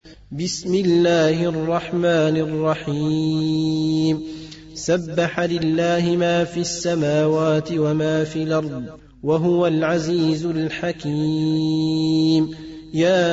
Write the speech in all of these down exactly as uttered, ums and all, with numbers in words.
بسم الله الرحمن الرحيم سبح لله ما في السماوات وما في الأرض وهو العزيز الحكيم يا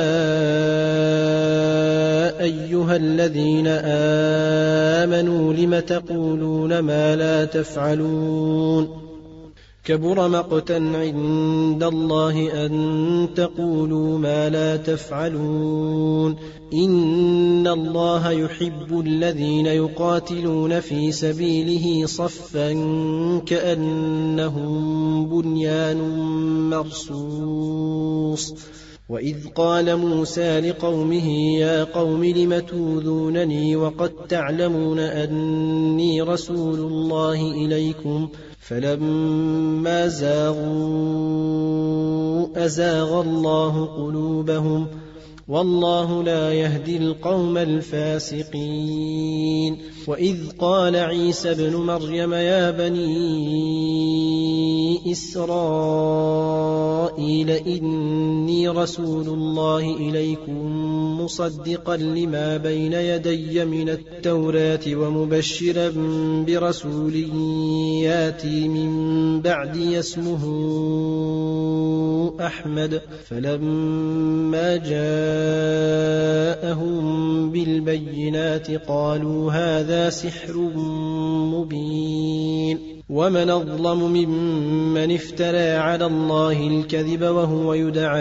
أيها الذين آمنوا لم تقولون ما لا تفعلون كبر مقتا عند الله أن تقولوا ما لا تفعلون إن الله يحب الذين يقاتلون في سبيله صفا كأنهم بنيان مرصوص وإذ قال موسى لقومه يا قوم لم توذونني وقد تعلمون أني رسول الله إليكم فلما زاغوا أزاغ الله قلوبهم والله لا يهدي القوم الفاسقين وإذ قال عيسى ابن مريم يا بني إسرائيل إني رسول الله إليكم مصدقا لما بين يدي من التوراة ومبشرا برسول ياتي من بعدي اسمه أحمد فلما جاءهم بالبينات قالوا هذا سحر مبين ومن أظلم ممن افترى على الله الكذب وهو يدعى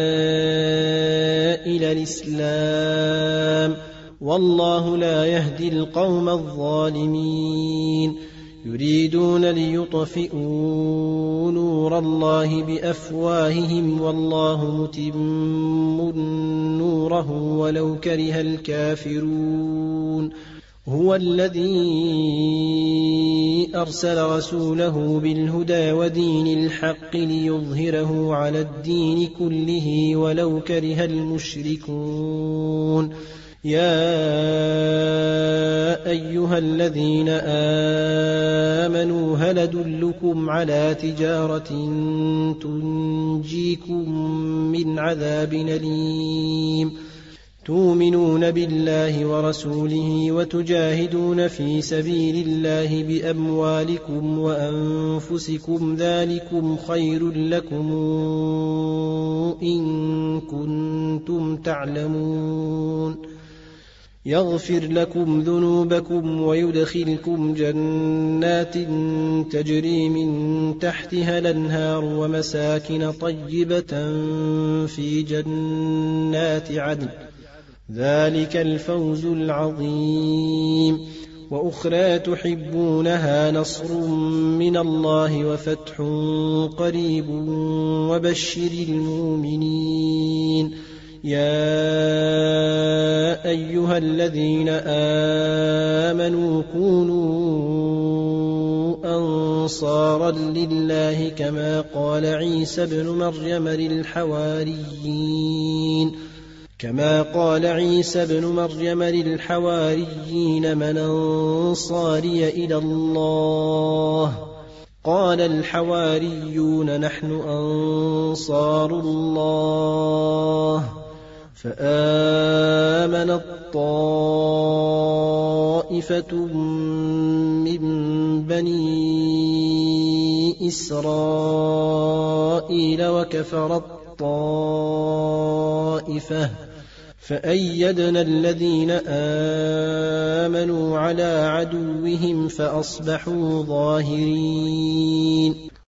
إلى الإسلام والله لا يهدي القوم الظالمين يريدون ليطفئوا نور الله بأفواههم والله متم نوره ولو كره الكافرون هو الذي أرسل رسوله بالهدى ودين الحق ليظهره على الدين كله ولو كره المشركون يا أيها الذين آمنوا هل أدلكم على تجارة تنجيكم من عذاب أليم تؤمنون بالله ورسوله وتجاهدون في سبيل الله بأموالكم وأنفسكم ذلكم خير لكم إن كنتم تعلمون يغفر لكم ذنوبكم ويدخلكم جنات تجري من تحتها الأنهار ومساكن طيبة في جنات عدن ذلك الفوز العظيم وأخرى تحبونها نصر من الله وفتح قريب وبشر المؤمنين يا أيها الذين آمنوا كونوا أنصارا لله كما قال عيسى ابن مريم للحواريين كما قال عيسى ابن مريم للحواريين من أنصاري إلى الله قال الحواريون نحن أنصار الله فآمنت طائفة من بني إسرائيل وكفرت طائفة فأيدنا الذين آمنوا على عدوهم فأصبحوا ظاهرين